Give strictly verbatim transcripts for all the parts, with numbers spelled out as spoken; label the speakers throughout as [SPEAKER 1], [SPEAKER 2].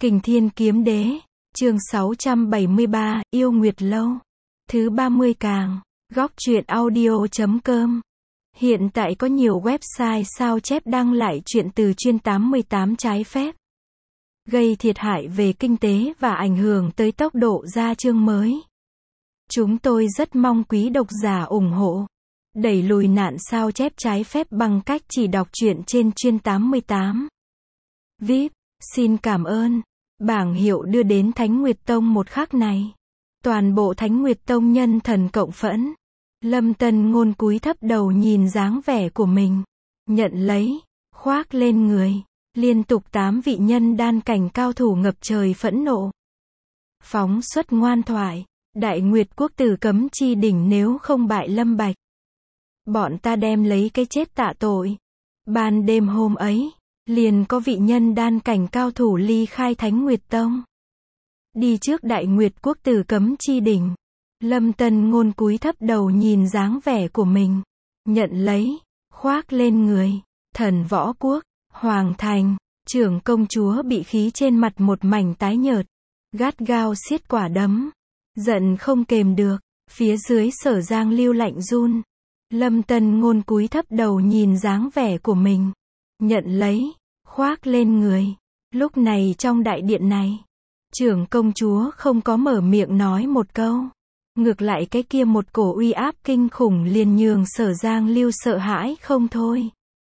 [SPEAKER 1] Kình Thiên Kiếm Đế, chương sáu trăm bảy mươi ba, Yêu Nguyệt Lâu. Thứ ba mươi càng, góc truyện audio chấm com. Hiện tại có nhiều website sao chép đăng lại truyện từ chuyên tám mươi tám trái phép, gây thiệt hại về kinh tế và ảnh hưởng tới tốc độ ra chương mới. Chúng tôi rất mong quý độc giả ủng hộ, đẩy lùi nạn sao chép trái phép bằng cách chỉ đọc truyện trên chuyên tám mươi tám. vê i pê, xin cảm ơn. Bảng hiệu đưa đến Thánh Nguyệt Tông một khắc này. Toàn bộ Thánh Nguyệt Tông nhân thần cộng phẫn. Lâm Tân Ngôn cúi thấp đầu nhìn dáng vẻ của mình. Nhận lấy, khoác lên người. Liên tục tám vị nhân đan cảnh cao thủ ngập trời phẫn nộ. Phóng xuất ngoan thoại. Đại Nguyệt Quốc tử cấm chi đỉnh nếu không bại Lâm Bạch, bọn ta đem lấy cái chết tạ tội. Ban đêm hôm ấy, liền có vị nhân đan cảnh cao thủ ly khai Thánh Nguyệt Tông. Đi trước Đại Nguyệt Quốc tử cấm chi đỉnh. Lâm Tân Ngôn cúi thấp đầu nhìn dáng vẻ của mình. Nhận lấy, khoác lên người. Thần Võ Quốc, Hoàng Thành, trưởng công chúa bị khí trên mặt một mảnh tái nhợt. Gắt gao siết quả đấm. Giận không kềm được. Phía dưới Sở Giang Lưu lạnh run. Lâm Tân Ngôn cúi thấp đầu nhìn dáng vẻ của mình. Nhận lấy, khoác lên người. Lúc này trong đại điện này, trưởng công chúa không có mở miệng nói một câu. Ngược lại cái kia một cổ uy áp kinh khủng liền nhường Sở Giang Lưu sợ hãi không thôi.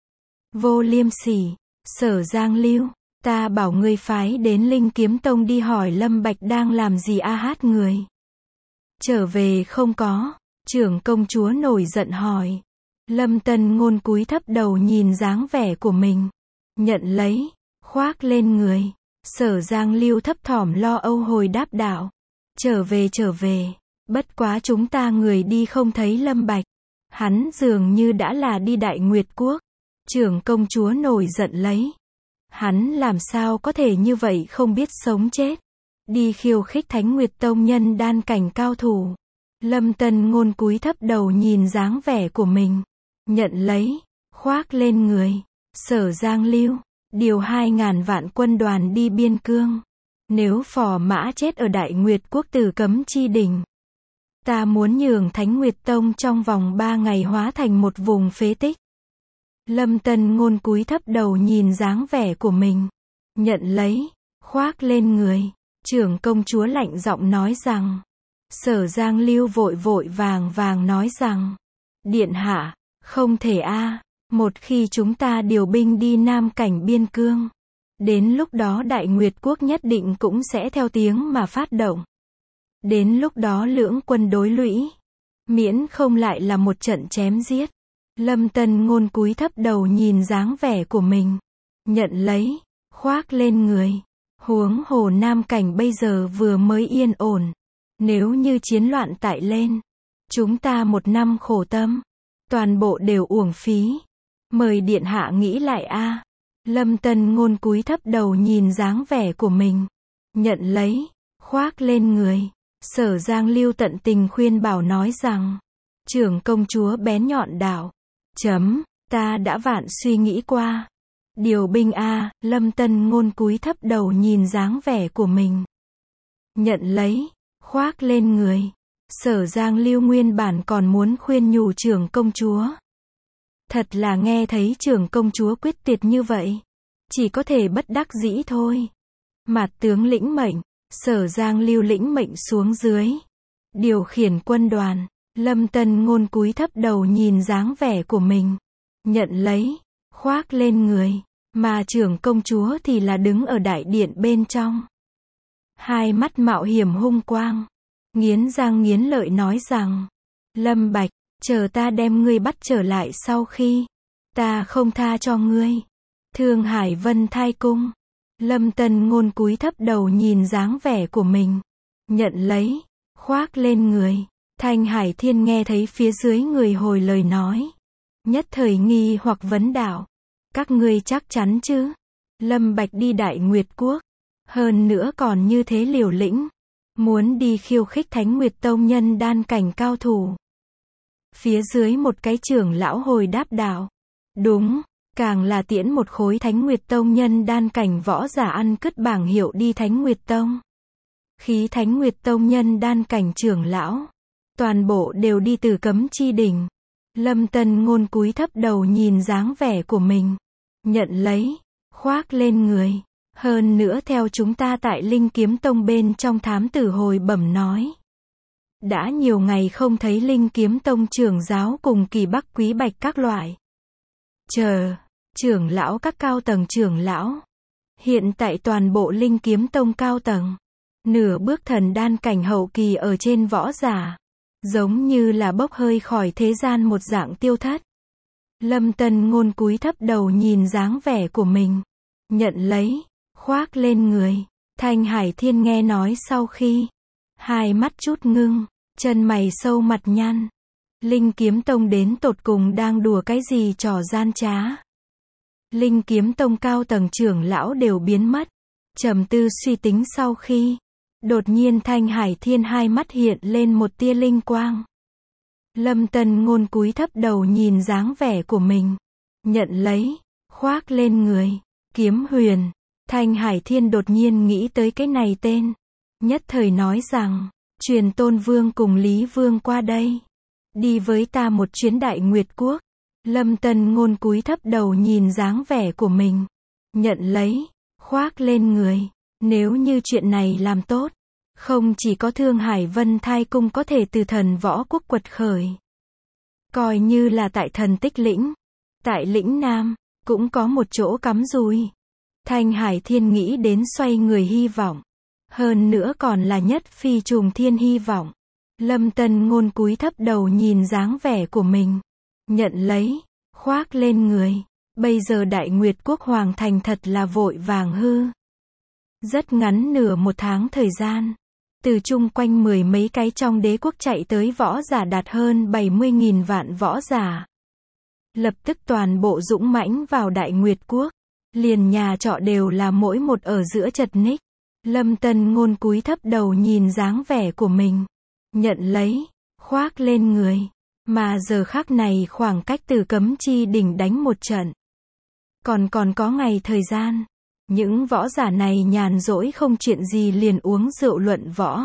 [SPEAKER 1] Vô liêm sỉ, Sở Giang Lưu, ta bảo ngươi phái đến Linh Kiếm Tông đi hỏi Lâm Bạch đang làm gì a hát người. Trở về không có, trưởng công chúa nổi giận hỏi. Lâm Tân Ngôn cúi thấp đầu nhìn dáng vẻ của mình. Nhận lấy, khoác lên người. Sở Giang Lưu thấp thỏm lo âu hồi đáp đạo. Trở về trở về, bất quá chúng ta người đi không thấy Lâm Bạch. Hắn dường như đã là đi Đại Nguyệt Quốc. Trưởng công chúa nổi giận lấy. Hắn làm sao có thể như vậy không biết sống chết. Đi khiêu khích Thánh Nguyệt Tông nhân đan cảnh cao thủ. Lâm Tân Ngôn cúi thấp đầu nhìn dáng vẻ của mình. Nhận lấy, khoác lên người. Sở Giang Lưu, điều hai ngàn vạn quân đoàn đi biên cương. Nếu phò mã chết ở Đại Nguyệt Quốc tử cấm chi đỉnh, ta muốn nhường Thánh Nguyệt Tông trong vòng ba ngày hóa thành một vùng phế tích. Lâm Tân Ngôn cúi thấp đầu nhìn dáng vẻ của mình. Nhận lấy, khoác lên người. Trưởng công chúa lạnh giọng nói rằng. Sở Giang Lưu vội vội vàng vàng nói rằng. Điện hạ, không thể a. Một khi chúng ta điều binh đi Nam cảnh biên cương, đến lúc đó Đại Nguyệt Quốc nhất định cũng sẽ theo tiếng mà phát động. Đến lúc đó lưỡng quân đối lũy, miễn không lại là một trận chém giết. Lâm Tân Ngôn cúi thấp đầu nhìn dáng vẻ của mình. Nhận lấy, khoác lên người. Huống hồ Nam cảnh bây giờ vừa mới yên ổn. Nếu như chiến loạn tại lên, chúng ta một năm khổ tâm, toàn bộ đều uổng phí. Mời điện hạ nghĩ lại a. Lâm Tân Ngôn cúi thấp đầu nhìn dáng vẻ của mình. Nhận lấy, khoác lên người. Sở Giang Lưu tận tình khuyên bảo nói rằng. Trưởng công chúa bén nhọn đạo. Chấm, ta đã vạn suy nghĩ qua. Điều binh a. Lâm Tân Ngôn cúi thấp đầu nhìn dáng vẻ của mình. Nhận lấy, khoác lên người. Sở Giang Lưu nguyên bản còn muốn khuyên nhủ trưởng công chúa. Thật là nghe thấy trưởng công chúa quyết tuyệt như vậy, chỉ có thể bất đắc dĩ thôi. Mạt tướng lĩnh mệnh. Sở Giang Lưu lĩnh mệnh xuống dưới, điều khiển quân đoàn. Lâm Tân Ngôn cúi thấp đầu nhìn dáng vẻ của mình. Nhận lấy, khoác lên người. Mà trưởng công chúa thì là đứng ở đại điện bên trong. Hai mắt mạo hiểm hung quang. Nghiến răng nghiến lợi nói rằng. Lâm Bạch, chờ ta đem ngươi bắt trở lại sau khi, ta không tha cho ngươi. Thương Hải Vân Thai Cung. Lâm Tân Ngôn cúi thấp đầu nhìn dáng vẻ của mình. Nhận lấy, khoác lên người. Thanh Hải Thiên nghe thấy phía dưới người hồi lời nói. Nhất thời nghi hoặc vấn đạo. Các ngươi chắc chắn chứ? Lâm Bạch đi Đại Nguyệt Quốc. Hơn nữa còn như thế liều lĩnh. Muốn đi khiêu khích Thánh Nguyệt Tông nhân đan cảnh cao thủ. Phía dưới một cái trưởng lão hồi đáp đạo. Đúng, Càng là tiễn một khối Thánh Nguyệt Tông nhân đan cảnh võ giả ăn cứt bảng hiệu đi Thánh Nguyệt Tông. Khí Thánh Nguyệt Tông nhân đan cảnh trưởng lão. Toàn bộ đều đi từ cấm chi đỉnh. Lâm Tân Ngôn cúi thấp đầu nhìn dáng vẻ của mình. Nhận lấy. Khoác lên người. Hơn nữa theo chúng ta tại Linh Kiếm Tông bên trong thám tử hồi bẩm nói. Đã nhiều ngày không thấy Linh Kiếm Tông trưởng giáo cùng Kỳ Bắc Quý Bạch các loại. Chờ. Trưởng lão các cao tầng trưởng lão. Hiện tại toàn bộ Linh Kiếm Tông cao tầng. Nửa bước thần đan cảnh hậu kỳ ở trên võ giả. Giống như là bốc hơi khỏi thế gian một dạng tiêu thất. Lâm Tân Ngôn cúi thấp đầu nhìn dáng vẻ của mình. Nhận lấy. Khoác lên người. Thanh Hải Thiên nghe nói sau khi. Hai mắt chút ngưng. Chân mày sâu mặt nhăn. Linh Kiếm Tông đến tột cùng đang đùa cái gì trò gian trá. Linh Kiếm Tông cao tầng trưởng lão đều biến mất. Trầm tư suy tính sau khi. Đột nhiên Thanh Hải Thiên hai mắt hiện lên một tia linh quang. Lâm Tân Ngôn cúi thấp đầu nhìn dáng vẻ của mình. Nhận lấy. Khoác lên người. Kiếm Huyền. Thanh Hải Thiên đột nhiên nghĩ tới cái này tên. Nhất thời nói rằng. Truyền Tôn Vương cùng Lý Vương qua đây. Đi với ta một chuyến Đại Nguyệt Quốc. Lâm Tân Ngôn cúi thấp đầu nhìn dáng vẻ của mình. Nhận lấy. Khoác lên người. Nếu như chuyện này làm tốt. Không chỉ có Thương Hải Vân Thai Cung có thể từ thần võ quốc quật khởi. Coi như là tại thần tích lĩnh. Tại lĩnh Nam. Cũng có một chỗ cắm rùi. Thanh Hải Thiên nghĩ đến xoay người hy vọng. Hơn nữa còn là nhất phi trùng thiên hy vọng. Lâm Tân Ngôn cúi thấp đầu nhìn dáng vẻ của mình. Nhận lấy. Khoác lên người. Bây giờ Đại Nguyệt Quốc hoàng thành thật là vội vàng hư. Rất ngắn nửa một tháng thời gian. Từ chung quanh mười mấy cái trong đế quốc chạy tới võ giả đạt hơn bảy mươi nghìn vạn võ giả. Lập tức toàn bộ dũng mãnh vào Đại Nguyệt Quốc. Liền nhà trọ đều là mỗi một ở giữa chật ních. Lâm Tân Ngôn cúi thấp đầu nhìn dáng vẻ của mình. Nhận lấy. Khoác lên người. Mà giờ khắc này khoảng cách từ cấm chi đỉnh đánh một trận. Còn còn có ngày thời gian. Những võ giả này nhàn rỗi không chuyện gì liền uống rượu luận võ.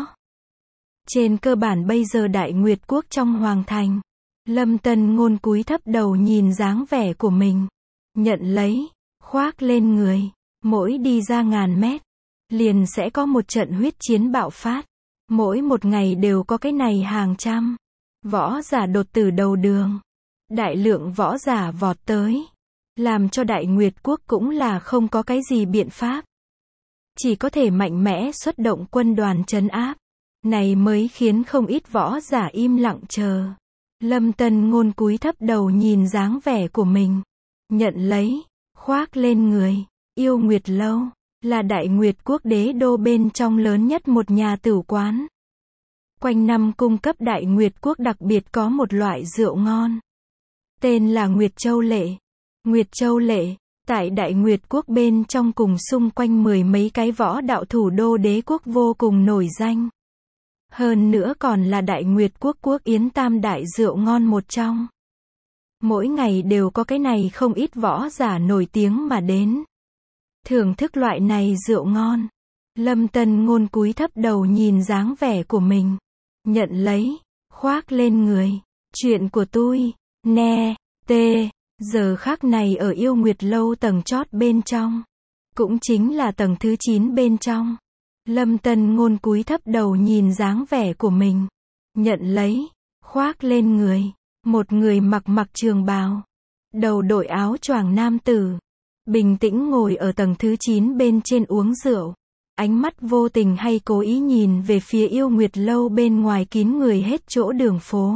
[SPEAKER 1] Trên cơ bản bây giờ Đại Nguyệt Quốc trong hoàng thành. Lâm Tân Ngôn cúi thấp đầu nhìn dáng vẻ của mình. Nhận lấy. Khoác lên người. Mỗi đi ra ngàn mét. Liền sẽ có một trận huyết chiến bạo phát. Mỗi một ngày đều có cái này hàng trăm. Võ giả đột tử đầu đường. Đại lượng võ giả vọt tới. Làm cho Đại Nguyệt Quốc cũng là không có cái gì biện pháp. Chỉ có thể mạnh mẽ xuất động quân đoàn trấn áp. Này mới khiến không ít võ giả im lặng chờ. Lâm Tân Ngôn cúi thấp đầu nhìn dáng vẻ của mình. Nhận lấy. Khoác lên người. Yêu Nguyệt Lâu. Là Đại Nguyệt Quốc đế đô bên trong lớn nhất một nhà tửu quán. Quanh năm cung cấp Đại Nguyệt Quốc đặc biệt có một loại rượu ngon. Tên là Nguyệt Châu Lệ. Nguyệt Châu Lệ, tại Đại Nguyệt Quốc bên trong cùng xung quanh mười mấy cái võ đạo thủ đô đế quốc vô cùng nổi danh. Hơn nữa còn là Đại Nguyệt Quốc quốc yến tam đại rượu ngon một trong. Mỗi ngày đều có cái này không ít võ giả nổi tiếng mà đến. Thưởng thức loại này rượu ngon. Lâm Tân Ngôn cúi thấp đầu nhìn dáng vẻ của mình. Nhận lấy. Khoác lên người. Chuyện của tôi. Nè. Tê. Giờ khắc này ở Yêu Nguyệt Lâu tầng chót bên trong. Cũng chính là tầng thứ chín bên trong. Lâm Tân Ngôn cúi thấp đầu nhìn dáng vẻ của mình. Nhận lấy. Khoác lên người. Một người mặc mặc trường bào. Đầu đội áo choàng nam tử. Bình tĩnh ngồi ở tầng thứ chín bên trên uống rượu. Ánh mắt vô tình hay cố ý nhìn về phía Yêu Nguyệt Lâu bên ngoài kín người hết chỗ đường phố.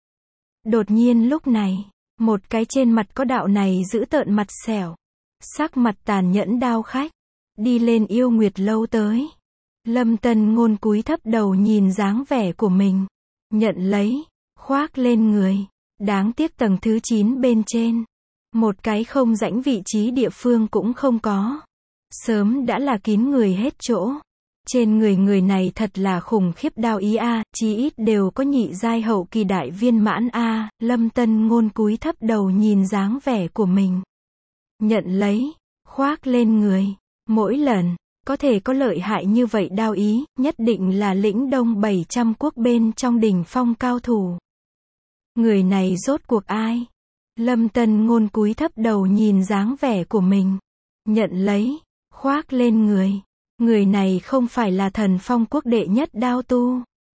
[SPEAKER 1] Đột nhiên lúc này. Một cái trên mặt có đạo này giữ tợn mặt xẻo. Sắc mặt tàn nhẫn đao khách. Đi lên Yêu Nguyệt Lâu tới. Lâm Tân Ngôn cúi thấp đầu nhìn dáng vẻ của mình. Nhận lấy. Khoác lên người. Đáng tiếc tầng thứ chín bên trên. Một cái không rãnh vị trí địa phương cũng không có. Sớm đã là kín người hết chỗ. Trên người người này thật là khủng khiếp đao ý a, à, chí ít đều có nhị giai hậu kỳ đại viên mãn a. À. Lâm Tân Ngôn cúi thấp đầu nhìn dáng vẻ của mình. nhận lấy, khoác lên người. Mỗi lần, có thể có lợi hại như vậy đao ý, nhất định là lĩnh đông bảy trăm quốc bên trong đỉnh phong cao thủ. Người này rốt cuộc ai? Lâm Tân Ngôn cúi thấp đầu nhìn dáng vẻ của mình. Nhận lấy, khoác lên người. Người này không phải là thần phong quốc đệ nhất đao tu.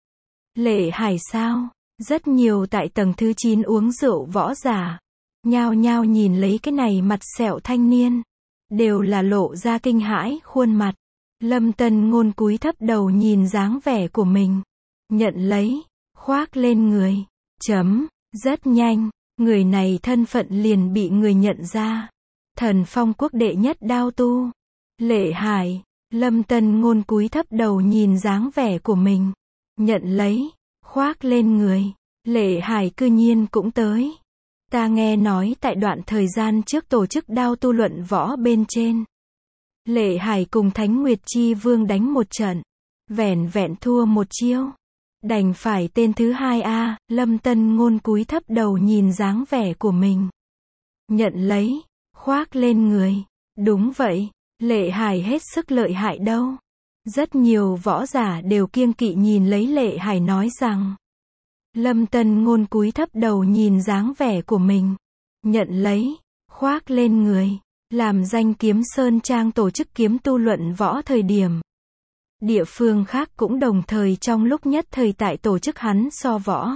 [SPEAKER 1] Lệ Hải sao? Rất nhiều tại tầng thứ chín uống rượu võ giả. Nhao nhao nhìn lấy cái này mặt sẹo thanh niên. Đều là lộ ra kinh hãi khuôn mặt. Lâm Tân Ngôn cúi thấp đầu nhìn dáng vẻ của mình. Nhận lấy, khoác lên người. Chấm, rất nhanh, người này thân phận liền bị người nhận ra. Thần phong quốc đệ nhất đao tu. Lệ Hải. Lâm Tân Ngôn cúi thấp đầu nhìn dáng vẻ của mình. Nhận lấy, khoác lên người. Lệ Hải cư nhiên cũng tới. Ta nghe nói tại đoạn thời gian trước tổ chức đao tu luận võ bên trên. Lệ Hải cùng Thánh Nguyệt Chi Vương đánh một trận. Vẻn vẹn thua một chiêu. Đành phải tên thứ hai a. Lâm Tân Ngôn cúi thấp đầu nhìn dáng vẻ của mình. Nhận lấy, khoác lên người. Đúng vậy, Lệ Hải hết sức lợi hại đâu. Rất nhiều võ giả đều kiêng kỵ nhìn lấy Lệ Hải nói rằng. Lâm Tân Ngôn cúi thấp đầu nhìn dáng vẻ của mình. Nhận lấy, khoác lên người. Làm danh Kiếm Sơn Trang tổ chức kiếm tu luận võ thời điểm. Địa phương khác cũng đồng thời trong lúc nhất thời tại tổ chức hắn so võ.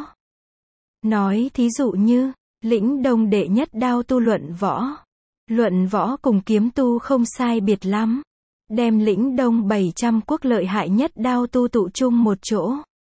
[SPEAKER 1] Nói thí dụ như, lĩnh đông đệ nhất đao tu luận võ. Luận võ cùng kiếm tu không sai biệt lắm. Đem lĩnh đông bảy trăm quốc lợi hại nhất đao tu tụ chung một chỗ.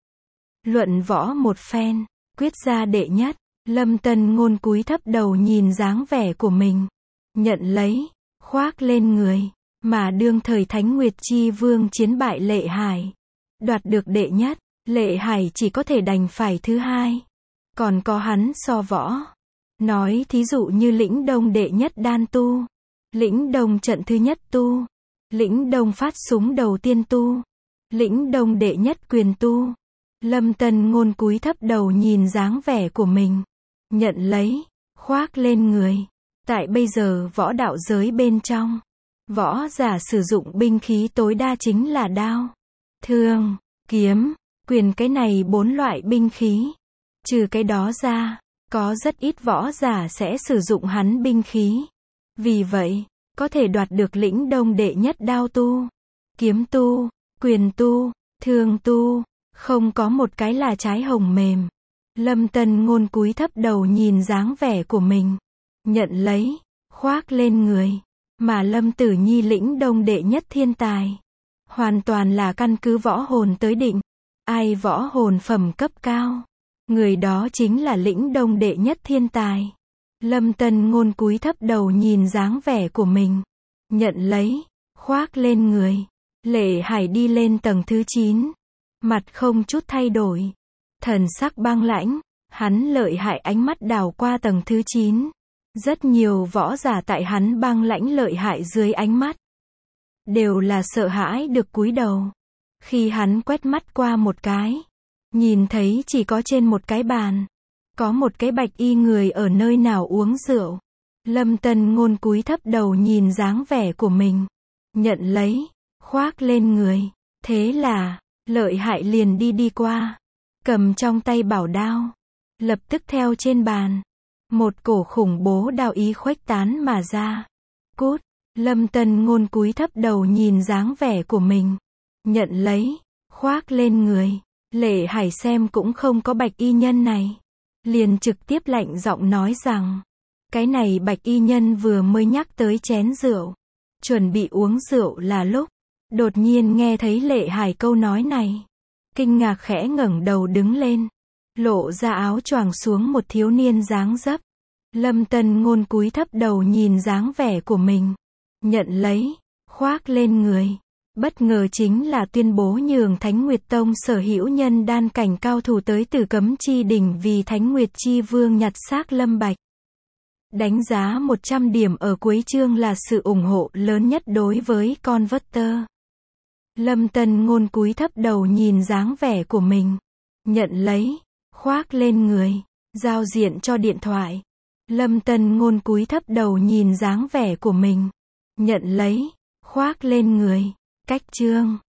[SPEAKER 1] Luận võ một phen, quyết ra đệ nhất. Lâm Tân Ngôn cúi thấp đầu nhìn dáng vẻ của mình. Nhận lấy, khoác lên người. Mà đương thời Thánh Nguyệt Chi Vương chiến bại Lệ Hải. Đoạt được đệ nhất, Lệ Hải chỉ có thể đành phải thứ hai. Còn có hắn so võ. Nói thí dụ như lĩnh đông đệ nhất đan tu. Lĩnh đông trận thứ nhất tu. Lĩnh đông phát súng đầu tiên tu. Lĩnh đông đệ nhất quyền tu. Lâm Tân Ngôn cúi thấp đầu nhìn dáng vẻ của mình. Nhận lấy, khoác lên người. Tại bây giờ võ đạo giới bên trong. Võ giả sử dụng binh khí tối đa chính là đao, thương, kiếm, quyền cái này bốn loại binh khí. Trừ cái đó ra, có rất ít võ giả sẽ sử dụng hắn binh khí. Vì vậy, có thể đoạt được lĩnh đông đệ nhất đao tu, kiếm tu, quyền tu, thương tu, không có một cái là trái hồng mềm. Lâm Tân Ngôn cúi thấp đầu nhìn dáng vẻ của mình. Nhận lấy, khoác lên người. Mà Lâm Tử Nhi lĩnh đông đệ nhất thiên tài. Hoàn toàn là căn cứ võ hồn tới định. Ai võ hồn phẩm cấp cao. Người đó chính là lĩnh đông đệ nhất thiên tài. Lâm Tân Ngôn cúi thấp đầu nhìn dáng vẻ của mình. Nhận lấy, khoác lên người. Lệ Hải đi lên tầng thứ chín. Mặt không chút thay đổi. Thần sắc băng lãnh. Hắn lợi hại ánh mắt đảo qua tầng thứ chín. Rất nhiều võ giả tại hắn băng lãnh lợi hại dưới ánh mắt. Đều là sợ hãi được cúi đầu. Khi hắn quét mắt qua một cái. Nhìn thấy chỉ có trên một cái bàn. Có một cái bạch y người ở nơi nào uống rượu. Lâm Tân Ngôn cúi thấp đầu nhìn dáng vẻ của mình. Nhận lấy, khoác lên người. Thế là, lợi hại liền đi đi qua. Cầm trong tay bảo đao. Lập tức theo trên bàn. Một cổ khủng bố đao ý khuếch tán mà ra. Cút, Lâm Tân Ngôn cúi thấp đầu nhìn dáng vẻ của mình. Nhận lấy, khoác lên người. Lệ Hải xem cũng không có bạch y nhân này. Liền trực tiếp lạnh giọng nói rằng. Cái này bạch y nhân vừa mới nhắc tới chén rượu. Chuẩn bị uống rượu là lúc. Đột nhiên nghe thấy Lệ Hải câu nói này. Kinh ngạc khẽ ngẩng đầu đứng lên. Lộ ra áo choàng xuống một thiếu niên dáng dấp. Lâm Tân Ngôn cúi thấp đầu nhìn dáng vẻ của mình. Nhận lấy, khoác lên người. Bất ngờ chính là tuyên bố nhường Thánh Nguyệt Tông sở hữu nhân đan cảnh cao thủ tới từ Cấm Chi Đỉnh vì Thánh Nguyệt Chi Vương nhặt xác Lâm Bạch. Đánh giá một trăm điểm ở cuối chương là sự ủng hộ lớn nhất đối với Converter. Lâm Tân Ngôn cúi thấp đầu nhìn dáng vẻ của mình. Nhận lấy, khoác lên người. Giao diện cho điện thoại. Lâm Tân Ngôn cúi thấp đầu nhìn dáng vẻ của mình. Nhận lấy, khoác lên người. Cách chương